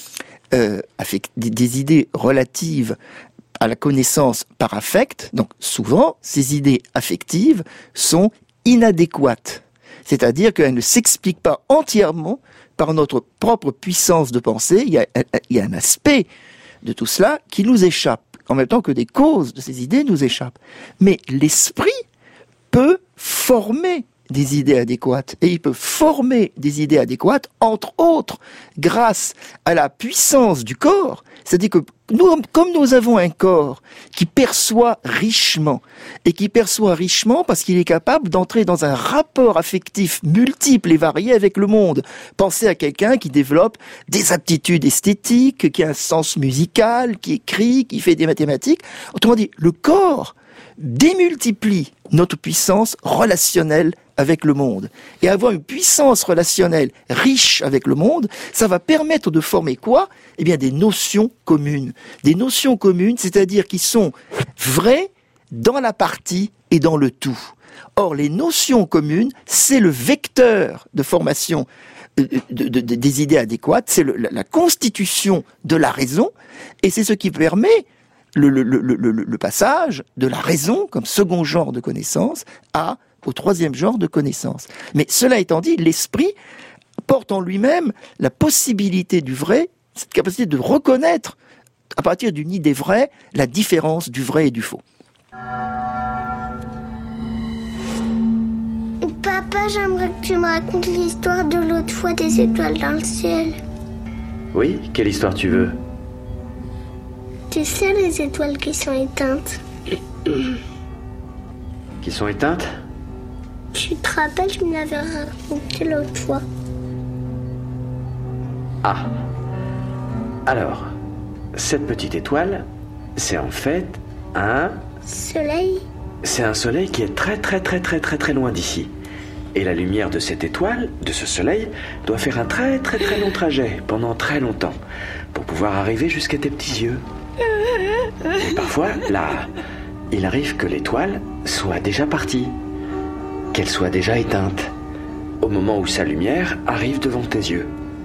des idées relatives à la connaissance par affect. Donc souvent, ces idées affectives sont inadéquates. C'est-à-dire qu'elles ne s'expliquent pas entièrement par notre propre puissance de pensée. Il y a un aspect de tout cela qui nous échappe, en même temps que des causes de ces idées nous échappent. Mais l'esprit peut former des idées adéquates. Et il peut former des idées adéquates, entre autres, grâce à la puissance du corps. C'est-à-dire que comme nous avons un corps qui perçoit richement, et qui perçoit richement parce qu'il est capable d'entrer dans un rapport affectif multiple et varié avec le monde. Pensez à quelqu'un qui développe des aptitudes esthétiques, qui a un sens musical, qui écrit, qui fait des mathématiques. Autrement dit, le corps démultiplie notre puissance relationnelle avec le monde. Et avoir une puissance relationnelle riche avec le monde, ça va permettre de former quoi ? Eh bien, des notions communes. Des notions communes, c'est-à-dire qui sont vraies dans la partie et dans le tout. Or, les notions communes, c'est le vecteur de formation des idées adéquates, c'est la constitution de la raison, et c'est ce qui permet le passage de la raison, comme second genre de connaissance, au troisième genre de connaissance. Mais cela étant dit, l'esprit porte en lui-même la possibilité du vrai, cette capacité de reconnaître, à partir d'une idée vraie, la différence du vrai et du faux. Papa, j'aimerais que tu me racontes l'histoire de l'autre fois des étoiles dans le ciel. Oui, quelle histoire tu veux ? Tu sais, les étoiles qui sont éteintes. Qui sont éteintes ? Tu te rappelles, je me l'avais raconté l'autre fois. Ah. Alors, cette petite étoile, c'est en fait un... Soleil? C'est un soleil qui est très très très très très très loin d'ici. Et la lumière de cette étoile, de ce soleil, doit faire un très très très long trajet pendant très longtemps pour pouvoir arriver jusqu'à tes petits yeux. Et parfois, là, il arrive que l'étoile soit déjà partie, qu'elle soit déjà éteinte, au moment où sa lumière arrive devant tes yeux.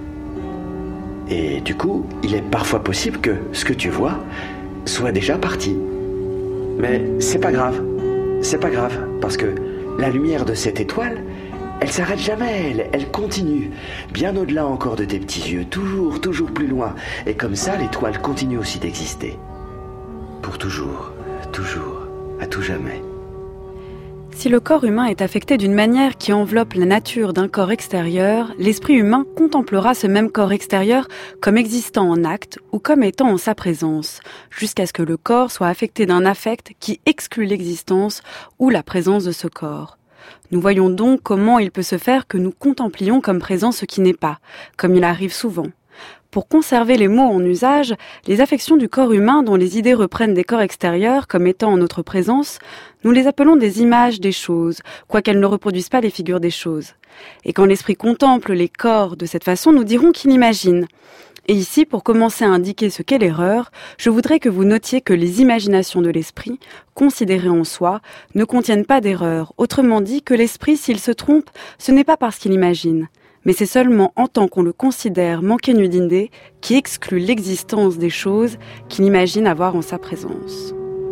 Et du coup, il est parfois possible que ce que tu vois soit déjà parti. Mais c'est pas grave, parce que la lumière de cette étoile, elle s'arrête jamais, elle continue, bien au-delà encore de tes petits yeux, toujours, toujours plus loin. Et comme ça, l'étoile continue aussi d'exister. Pour toujours, toujours, à tout jamais. Si le corps humain est affecté d'une manière qui enveloppe la nature d'un corps extérieur, l'esprit humain contemplera ce même corps extérieur comme existant en acte ou comme étant en sa présence, jusqu'à ce que le corps soit affecté d'un affect qui exclut l'existence ou la présence de ce corps. Nous voyons donc comment il peut se faire que nous contemplions comme présent ce qui n'est pas, comme il arrive souvent. Pour conserver les mots en usage, les affections du corps humain dont les idées reprennent des corps extérieurs comme étant en notre présence, nous les appelons des images des choses, quoiqu'elles ne reproduisent pas les figures des choses. Et quand l'esprit contemple les corps de cette façon, nous dirons qu'il imagine. Et ici, pour commencer à indiquer ce qu'est l'erreur, je voudrais que vous notiez que les imaginations de l'esprit, considérées en soi, ne contiennent pas d'erreur. Autrement dit, que l'esprit, s'il se trompe, ce n'est pas parce qu'il imagine. Mais c'est seulement en tant qu'on le considère manqué d'idées qui exclut l'existence des choses qu'il imagine avoir en sa présence.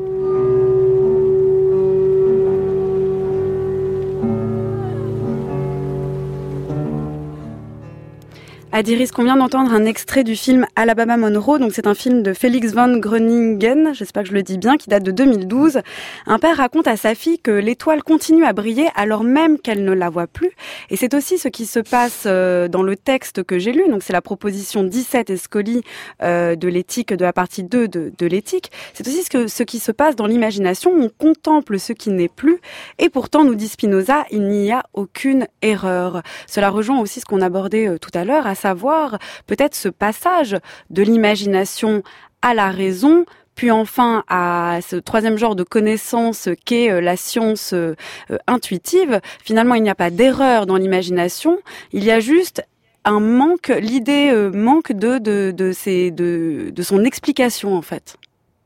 Adiris, qu'on vient d'entendre un extrait du film Alabama Monroe, donc c'est un film de Felix von Groningen, j'espère que je le dis bien, qui date de 2012. Un père raconte à sa fille que l'étoile continue à briller alors même qu'elle ne la voit plus. Et c'est aussi ce qui se passe dans le texte que j'ai lu, donc c'est la proposition 17 Escoli de l'éthique, de la partie 2 de l'éthique. C'est aussi ce qui se passe dans l'imagination, on contemple ce qui n'est plus, et pourtant, nous dit Spinoza, il n'y a aucune erreur. Cela rejoint aussi ce qu'on abordait tout à l'heure, à savoir peut-être ce passage de l'imagination à la raison, puis enfin à ce troisième genre de connaissance qu'est la science intuitive. Finalement, il n'y a pas d'erreur dans l'imagination, il y a juste un manque, l'idée manque de son explication en fait.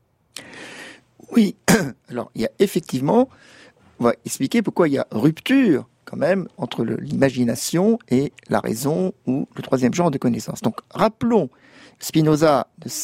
Oui, alors il y a effectivement, on va expliquer pourquoi il y a rupture quand même entre l'imagination et la raison ou le troisième genre de connaissance. Donc rappelons, Spinoza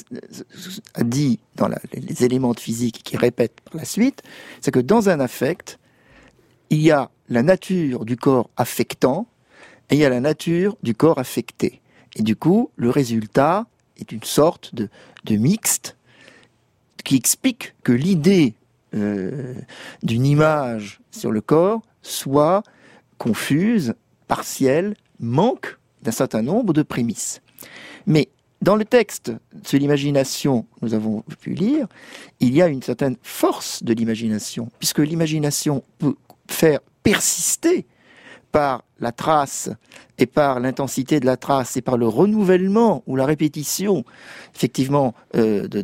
a dit dans les éléments de physique qu'il répète par la suite, c'est que dans un affect, il y a la nature du corps affectant et il y a la nature du corps affecté. Et du coup, le résultat est une sorte de mixte qui explique que l'idée d'une image sur le corps soit confuse, partielle, manque d'un certain nombre de prémices. Mais dans le texte de l'imagination, nous avons pu lire, il y a une certaine force de l'imagination, puisque l'imagination peut faire persister par la trace et par l'intensité de la trace et par le renouvellement ou la répétition, effectivement, de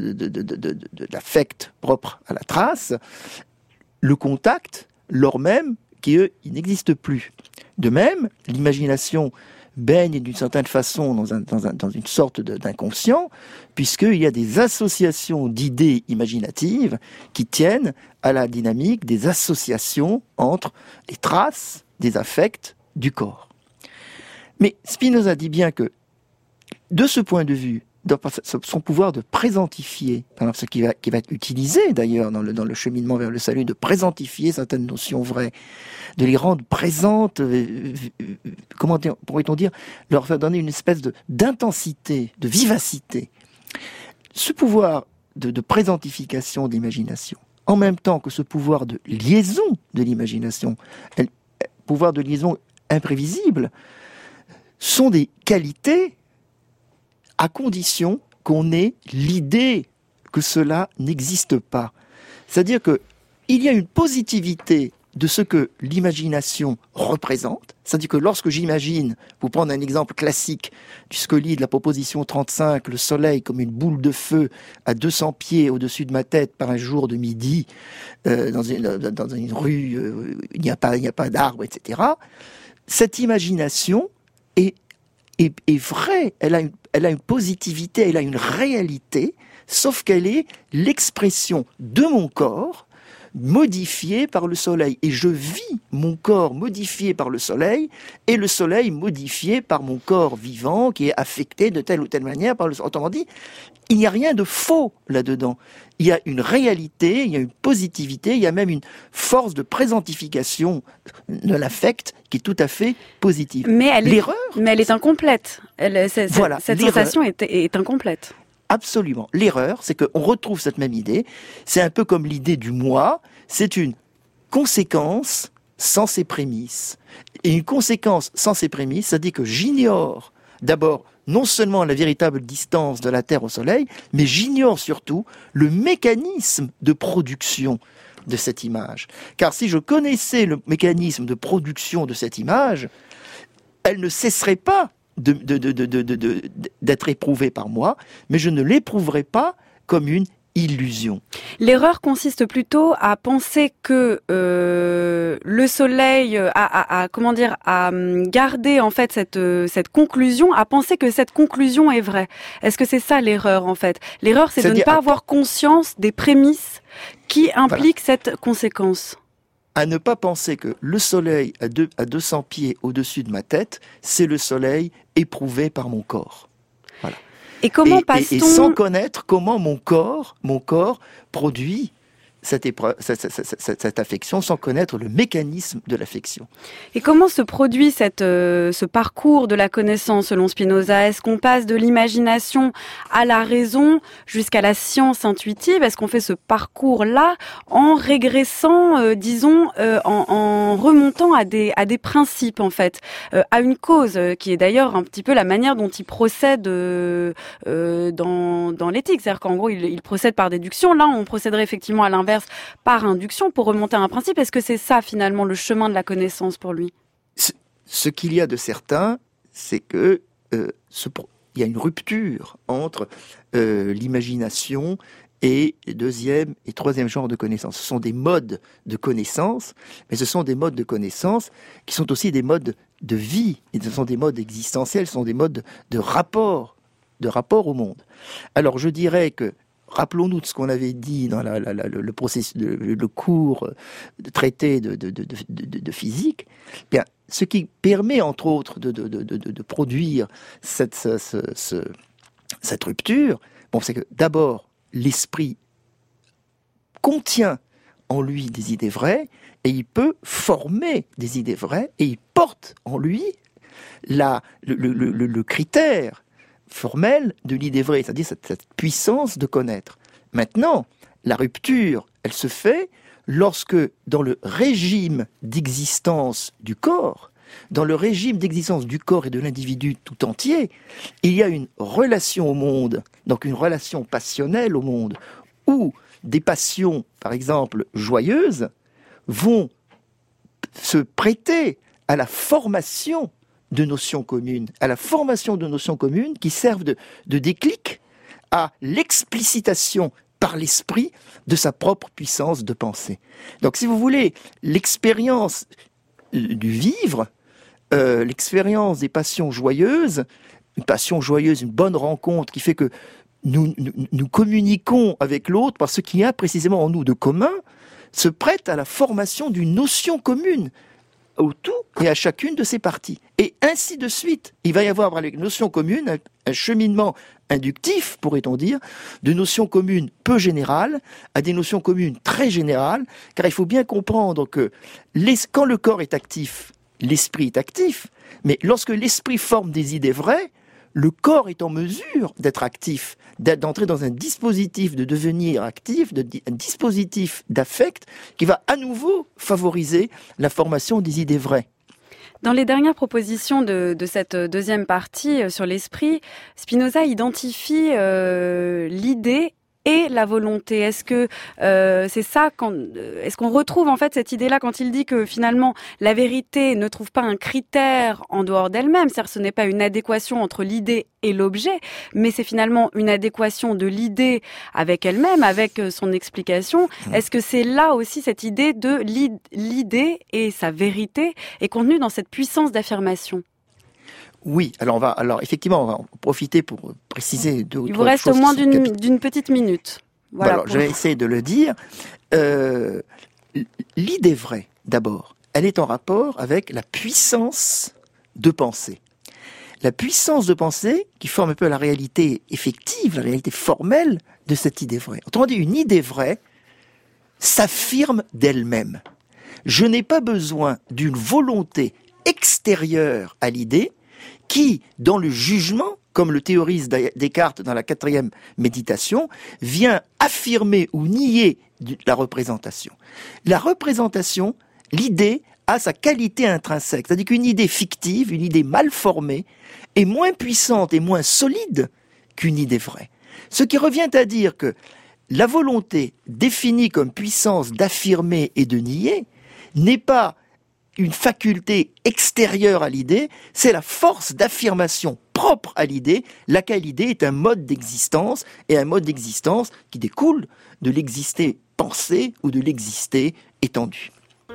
l'affect propre à la trace, le contact, lors même qu'il n'existe plus. De même, l'imagination baigne d'une certaine façon dans une sorte d'inconscient, puisqu'il y a des associations d'idées imaginatives qui tiennent à la dynamique des associations entre les traces des affects du corps. Mais Spinoza dit bien que, de ce point de vue, dans son pouvoir de présentifier, ce qui va être utilisé d'ailleurs dans le cheminement vers le salut, de présentifier certaines notions vraies, de les rendre présentes, comment pourrait-on dire, leur faire donner une espèce d'intensité, de vivacité. Ce pouvoir de présentification de l'imagination, en même temps que ce pouvoir de liaison de l'imagination, pouvoir de liaison imprévisible, sont des qualités à condition qu'on ait l'idée que cela n'existe pas. C'est-à-dire qu'il y a une positivité de ce que l'imagination représente. C'est-à-dire que lorsque j'imagine, pour prendre un exemple classique du Scoli de la proposition 35, le soleil comme une boule de feu à 200 pieds au-dessus de ma tête par un jour de midi, dans une rue, il n'y a pas d'arbres, etc. Cette imagination est vraie, elle a une positivité, elle a une réalité, sauf qu'elle est l'expression de mon corps modifié par le soleil. Et je vis mon corps modifié par le soleil, et le soleil modifié par mon corps vivant, qui est affecté de telle ou telle manière par le soleil. Autrement dit, il n'y a rien de faux là-dedans. Il y a une réalité, il y a une positivité, il y a même une force de présentification de l'affect qui est tout à fait positive. Mais elle est incomplète. Cette sensation est incomplète. Absolument. L'erreur, c'est qu'on retrouve cette même idée. C'est un peu comme l'idée du moi. C'est une conséquence sans ses prémices. Et une conséquence sans ses prémices, ça dit que j'ignore d'abord non seulement la véritable distance de la Terre au Soleil, mais j'ignore surtout le mécanisme de production de cette image. Car si je connaissais le mécanisme de production de cette image, elle ne cesserait pas d'être éprouvée par moi, mais je ne l'éprouverai pas comme une illusion. L'erreur consiste plutôt à penser que le soleil à garder en fait cette conclusion, à penser que cette conclusion est vraie. Est-ce que c'est ça l'erreur en fait? L'erreur, c'est de ne pas avoir conscience des prémices qui impliquent cette conséquence. À ne pas penser que le soleil à 200 pieds au-dessus de ma tête, c'est le soleil éprouvé par mon corps. Voilà. Et comment passe-t-on... Et sans connaître comment mon corps produit cette affection, sans connaître le mécanisme de l'affection. Et comment se produit ce parcours de la connaissance selon Spinoza? Est-ce qu'on passe de l'imagination à la raison jusqu'à la science intuitive? Est-ce qu'on fait ce parcours-là en régressant, en remontant à des principes en fait, à une cause qui est d'ailleurs un petit peu la manière dont il procède dans l'éthique, c'est-à-dire qu'en gros il procède par déduction. Là, on procéderait effectivement à l'inverse par induction pour remonter à un principe. Est-ce que c'est ça finalement le chemin de la connaissance pour lui? Ce qu'il y a de certain, c'est que il y a une rupture entre l'imagination et deuxième et troisième genre de connaissance. Ce sont des modes de connaissance, mais ce sont des modes de connaissance qui sont aussi des modes de vie, et ce sont des modes existentiels, ce sont des modes de rapport au monde. Alors je dirais que rappelons-nous de ce qu'on avait dit dans le cours de traité de physique. Bien, ce qui permet, entre autres, de produire cette rupture, c'est que d'abord, l'esprit contient en lui des idées vraies, et il peut former des idées vraies, et il porte en lui le critère formelle de l'idée vraie, c'est-à-dire cette puissance de connaître. Maintenant, la rupture, elle se fait lorsque, dans le régime d'existence du corps, et de l'individu tout entier, il y a une relation au monde, donc une relation passionnelle au monde, où des passions, par exemple, joyeuses, vont se prêter à la formation de notions communes, qui servent de déclic à l'explicitation par l'esprit de sa propre puissance de pensée. Donc, si vous voulez, l'expérience du vivre, l'expérience des passions joyeuses, une bonne rencontre qui fait que nous communiquons avec l'autre par ce qu'il y a précisément en nous de commun, se prête à la formation d'une notion commune au tout et à chacune de ses parties. Et ainsi de suite. Il va y avoir avec les notions communes un cheminement inductif, pourrait-on dire, de notions communes peu générales à des notions communes très générales, car il faut bien comprendre que quand le corps est actif, l'esprit est actif, mais lorsque l'esprit forme des idées vraies, le corps est en mesure d'être actif, d'entrer dans un dispositif de devenir actif, un dispositif d'affect qui va à nouveau favoriser la formation des idées vraies. Dans les dernières propositions de cette deuxième partie sur l'esprit, Spinoza identifie l'idée et la volonté. Est-ce que c'est ça est-ce qu'on retrouve en fait cette idée-là quand il dit que finalement la vérité ne trouve pas un critère en dehors d'elle-même, c'est-à-dire ce n'est pas une adéquation entre l'idée et l'objet, mais c'est finalement une adéquation de l'idée avec elle-même, avec son explication. Est-ce que c'est là aussi cette idée de l'idée et sa vérité est contenue dans cette puissance d'affirmation? Oui, alors effectivement, on va en profiter pour préciser deux ou trois choses. Il vous reste au moins d'une petite minute. Voilà. Alors, je vais essayer de le dire. L'idée vraie, d'abord, elle est en rapport avec la puissance de pensée. La puissance de pensée qui forme un peu la réalité effective, la réalité formelle de cette idée vraie. Autrement dit, une idée vraie s'affirme d'elle-même. Je n'ai pas besoin d'une volonté extérieure à l'idée qui, dans le jugement, comme le théorise Descartes dans la 4e méditation, vient affirmer ou nier la représentation. La représentation, l'idée, a sa qualité intrinsèque. C'est-à-dire qu'une idée fictive, une idée mal formée, est moins puissante et moins solide qu'une idée vraie. Ce qui revient à dire que la volonté définie comme puissance d'affirmer et de nier n'est pas une faculté extérieure à l'idée, c'est la force d'affirmation propre à l'idée, laquelle l'idée est un mode d'existence, et un mode d'existence qui découle de l'exister pensé ou de l'exister étendu.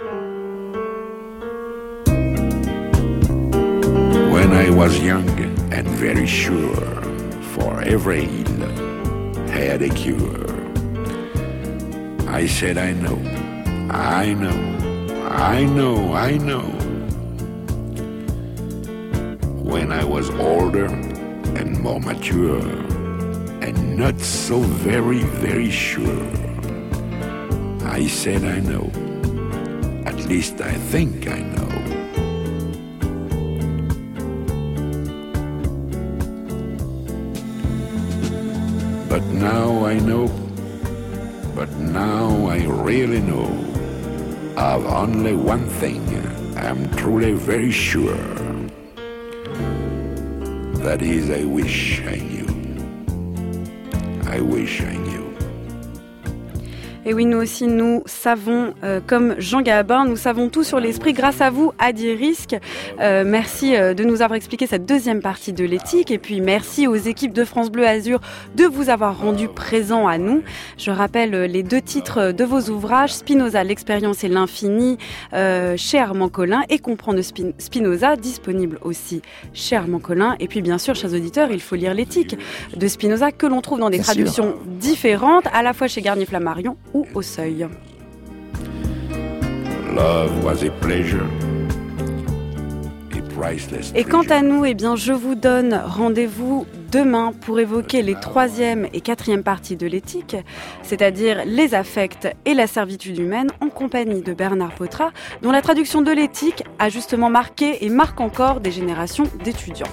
When I was young and very sure, for every ill had a cure, I said I know, I know, I know, I know. When I was older and more mature and not so very, very sure, I said I know, at least I think I know. But now I know, but now I really know of only one thing I'm truly very sure. That is, I wish I knew. I wish I knew. Et oui, nous aussi, nous savons, comme Jean Gabin, nous savons tout sur l'esprit grâce à vous, Adi Rizk. Merci de nous avoir expliqué cette deuxième partie de l'éthique. Et puis, merci aux équipes de France Bleu Azur de vous avoir rendu présents à nous. Je rappelle les 2 titres de vos ouvrages, Spinoza, l'expérience et l'infini, chez Armand Collin, et Comprendre Spinoza, disponible aussi chez Armand Collin. Et puis, bien sûr, chers auditeurs, il faut lire l'éthique de Spinoza, que l'on trouve dans des traductions différentes, à la fois chez Garnier-Flammarion ou au Seuil. Love was a pleasure, a priceless et quant à nous, eh bien, je vous donne rendez-vous demain pour évoquer les 3e et 4e parties de l'éthique, c'est-à-dire les affects et la servitude humaine, en compagnie de Bernard Potra, dont la traduction de l'éthique a justement marqué et marque encore des générations d'étudiants.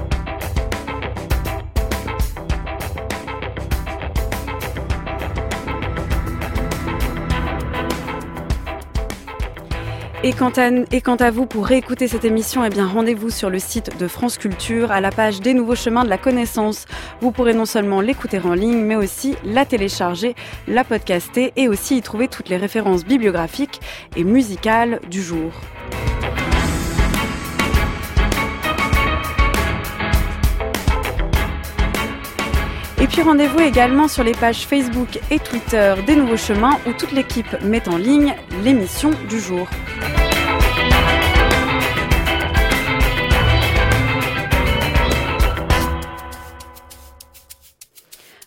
Et quant à vous, pour réécouter cette émission, eh bien, rendez-vous sur le site de France Culture, à la page des nouveaux chemins de la connaissance. Vous pourrez non seulement l'écouter en ligne, mais aussi la télécharger, la podcaster et aussi y trouver toutes les références bibliographiques et musicales du jour. Et puis rendez-vous également sur les pages Facebook et Twitter des Nouveaux Chemins où toute l'équipe met en ligne l'émission du jour.